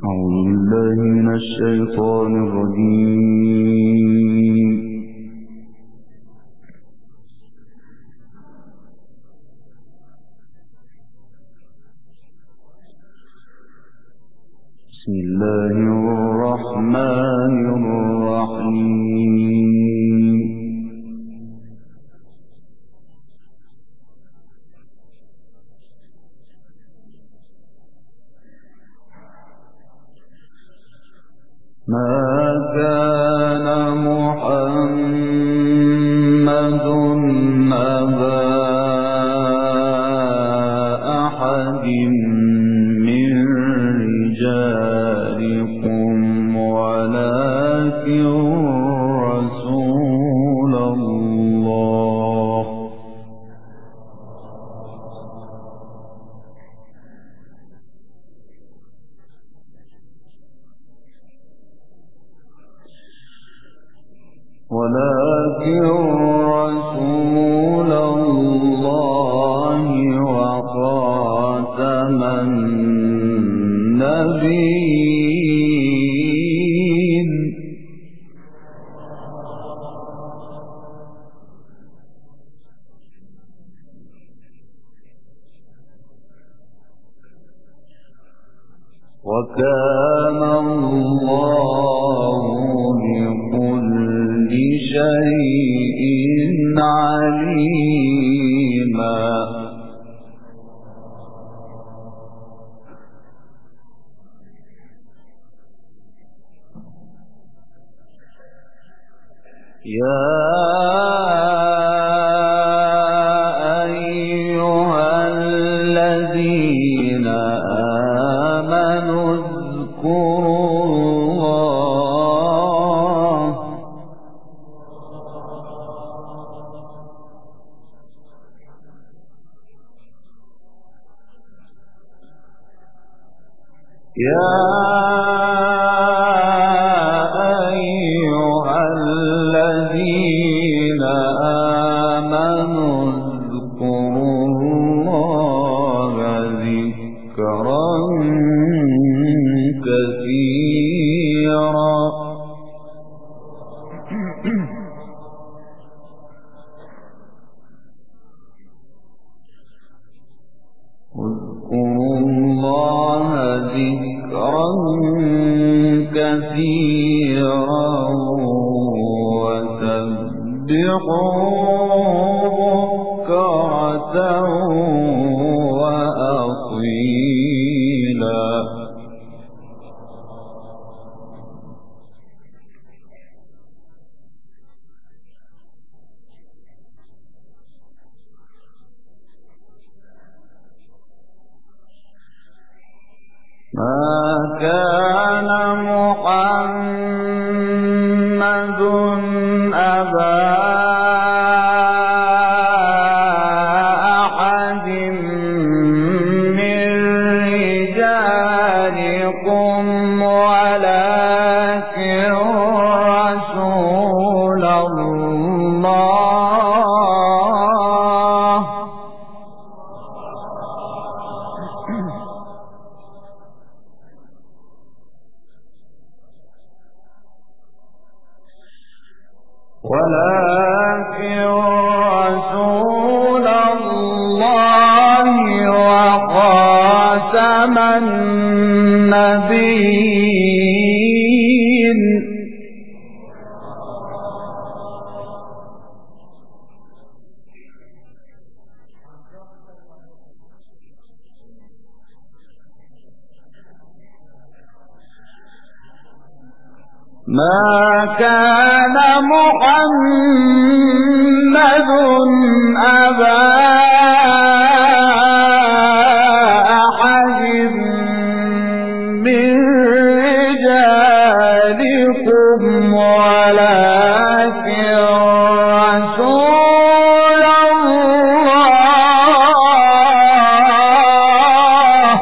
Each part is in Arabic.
أعوذ بالله من الشيطان الرجيم. بسم الله الرحمن الرحيم. ما كان محمد أبا أحد من رجالكم ولكن رسول الله وخاتم النبيين. وكان الله بكل شيء عليما. يا أيها الذين آمنوا اذكروا الله ذكرا كثيرا. اذكروا الله ذكرا كثيرا وسبحوه بكرة وأصيلا. ما كان محمد أبا أحد من رجالكم ولكن رسول الله وخاتم النبيين. ما كان محمد أبا أحد من رجالكم ولكن رسول الله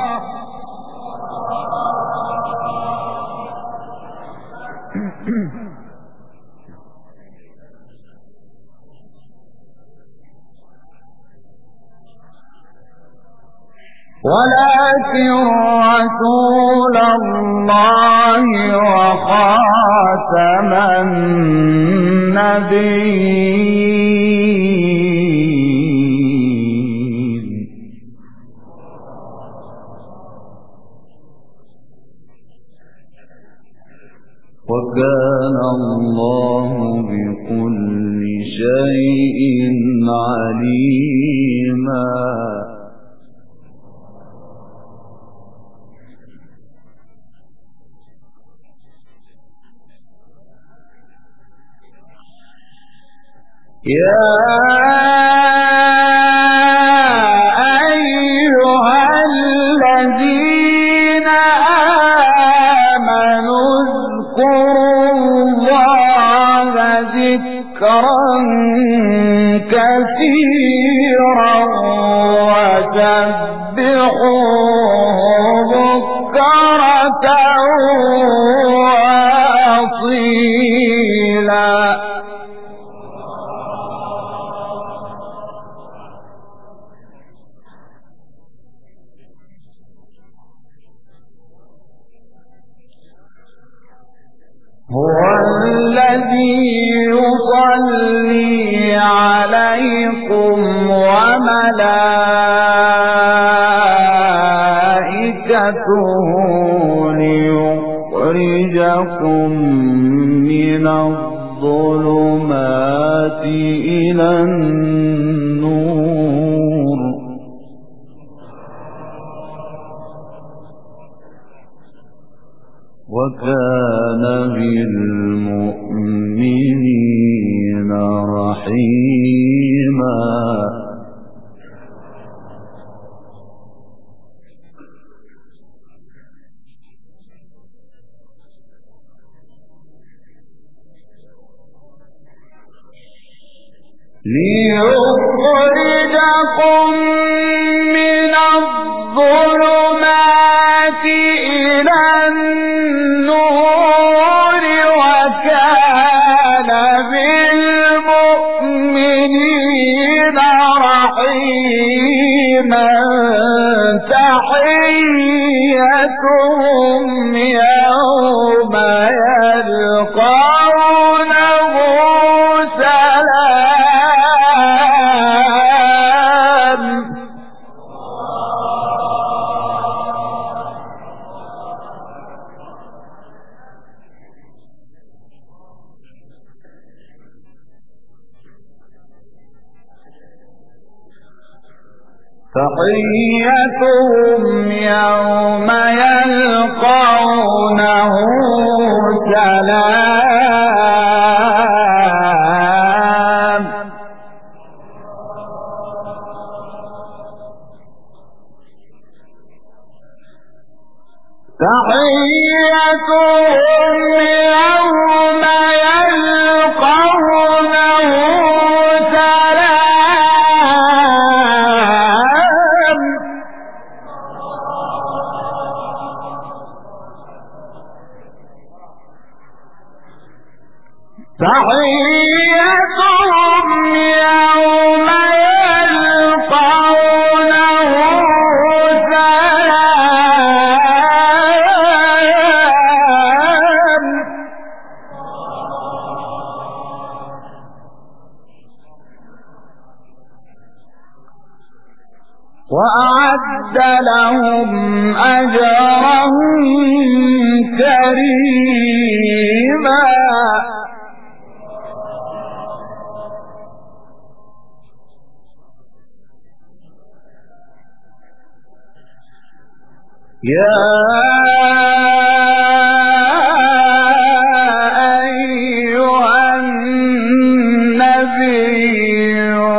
ولكن رسول الله الله وخاتم النبيين. وكان الله بكل شيء عليما. يا أيها الذين آمنوا اذكروا الله ذكرا كثيرا وسبحوه بكرة وأصيلا. هو الذي يصلي عليكم وملائكته ليخرجكم من الظلمات إلى النور. وكان بالمؤمنين رحيما. ليخرجكم من الظلمات إلى النور وكان بالمؤمنين رحيما. تحيتهم يوم يلقونه سلام. تحيتهم يوم يلقونه سلام. تحيتهم يوم يلقونه سلام. تحيتهم يوم يلقونه سلام. وأعد لهم أجرا كريما. يا أيها النبي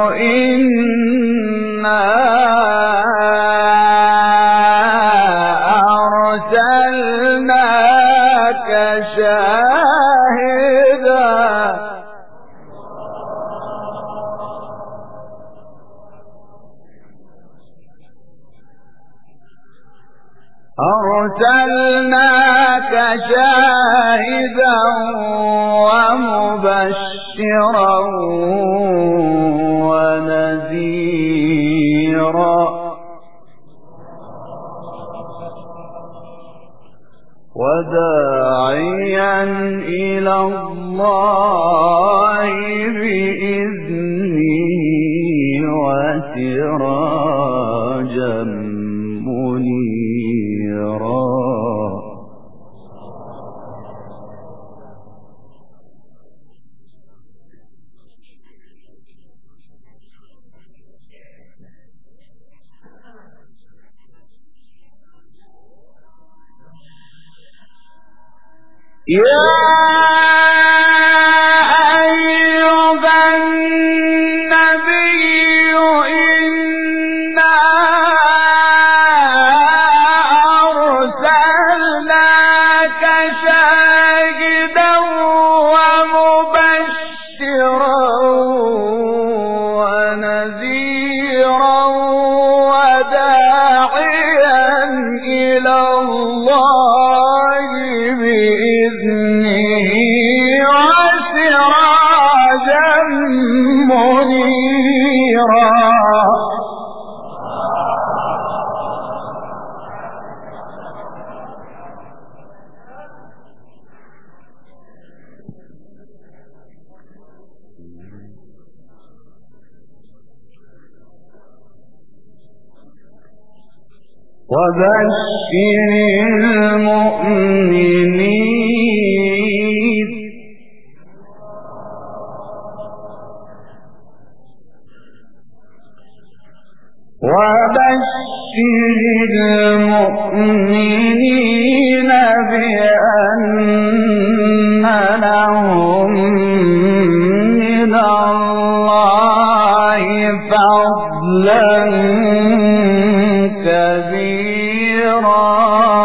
إنا أرسلناك شاهدا ومبشرا ونذيرا. وداعيا إلى الله بإذنه وسراجا منيرا. يا أيها النبي إنا أرسلناك شاهدا ومبشرا ونذيرا وداعيا إلى الله بإذنه وسراجا منيرا. وبشر المؤمنين بأن لهم من الله فضلا كبيرا.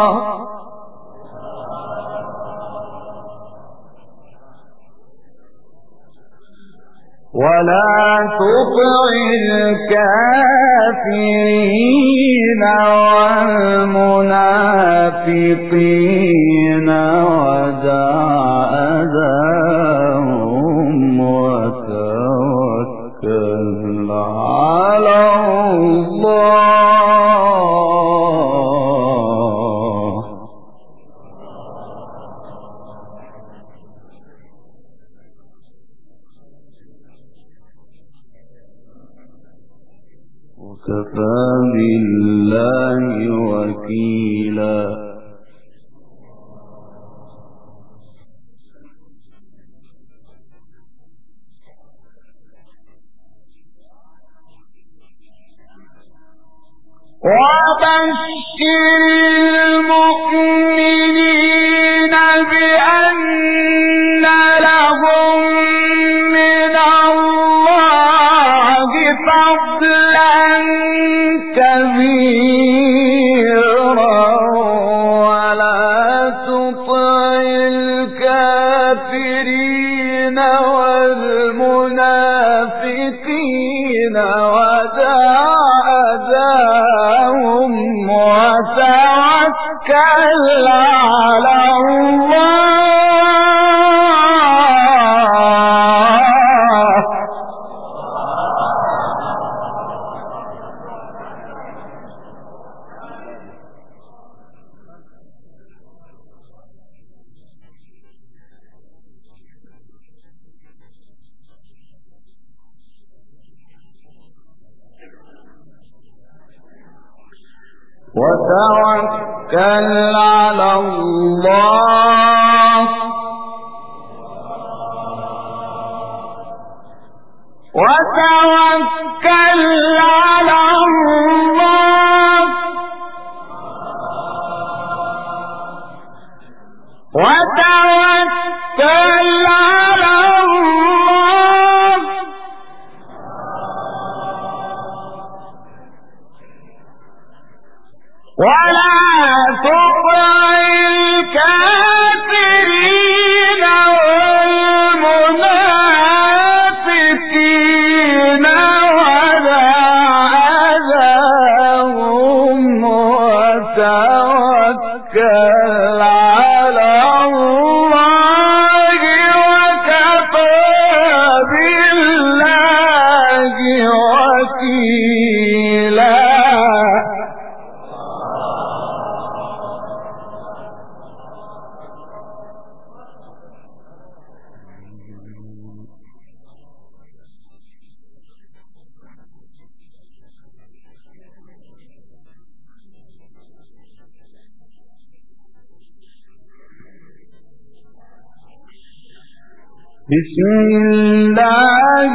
ولا تطع الكافرين والمنافقين ودع أذاهم وتوكل على الله. وكفى بالله وكيلا. وبشر المؤمنين بأن لهم من الله فضلا كبيرا. ولا تطع الكافرين والمنافقين ودع أذاهم وتوكل على الله. وتوكل على الله. وتوكل على الله. وتوكل على الله. ولا تطع الكافرين والمنافقين ودع أذاهم وتوكل على الله. بسم الله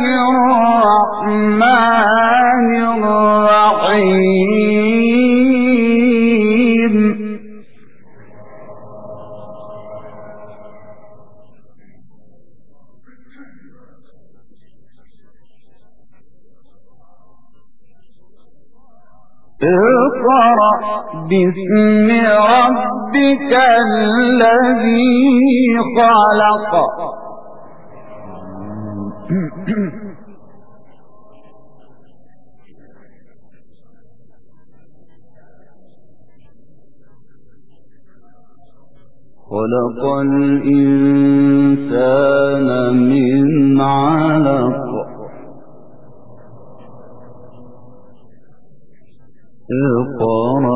الرحمن الرحيم اقرأ باسم ربك الذي خلق خلق الإنسان من علق اقرأ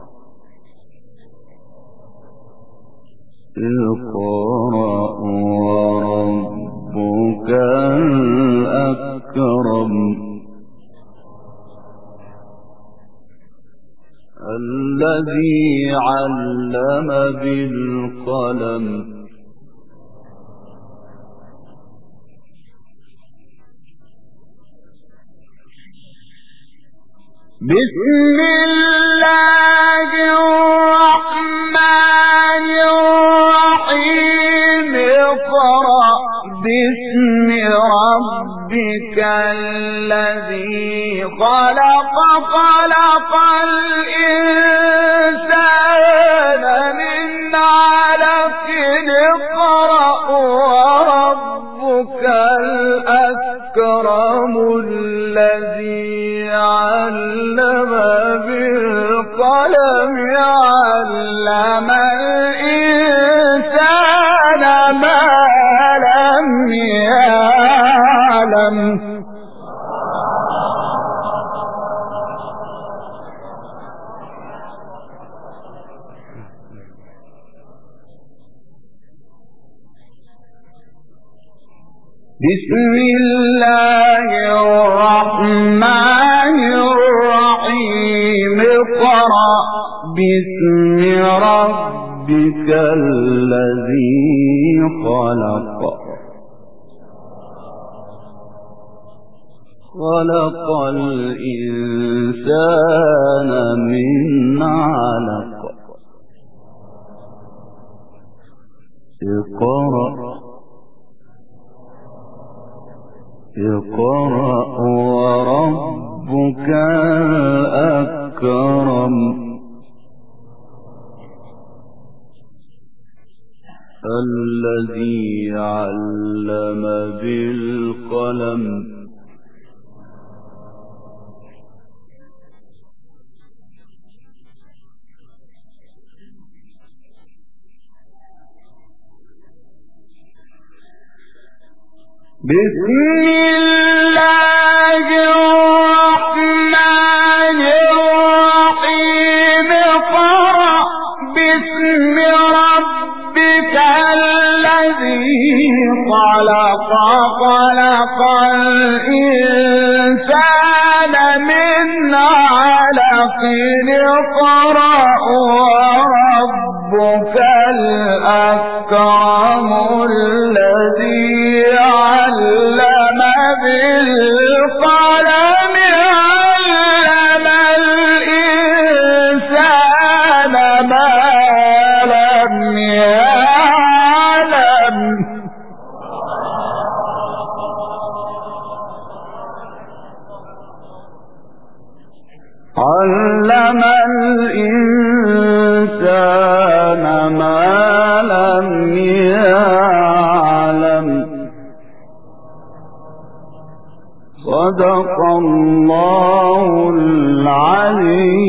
وربك الأكرم الذي علم بالقلم بسم الله الرحمن الرحيم اقرأ باسم ربك الذي خلق خلق الإنسان من علق اقرأ وربك الأكرم الذي علم بالقلم علم الإنسان ما لم يعلم بسم الله الرحمن الرحيم اقرأ باسم ربك الذي خلق خلق الإنسان من علق اقرأ وربك الأكرم الذي علم بالقلم بسم الله الرحمن الرحيم اقرأ باسم ربك الذي خلق خلق الإنسان من علق اقرأ وربك الأكرم الذي علم بالقلم علم الإنسان ما لم يعلم علم الإنسان ما لم يعلم صدق الله العلي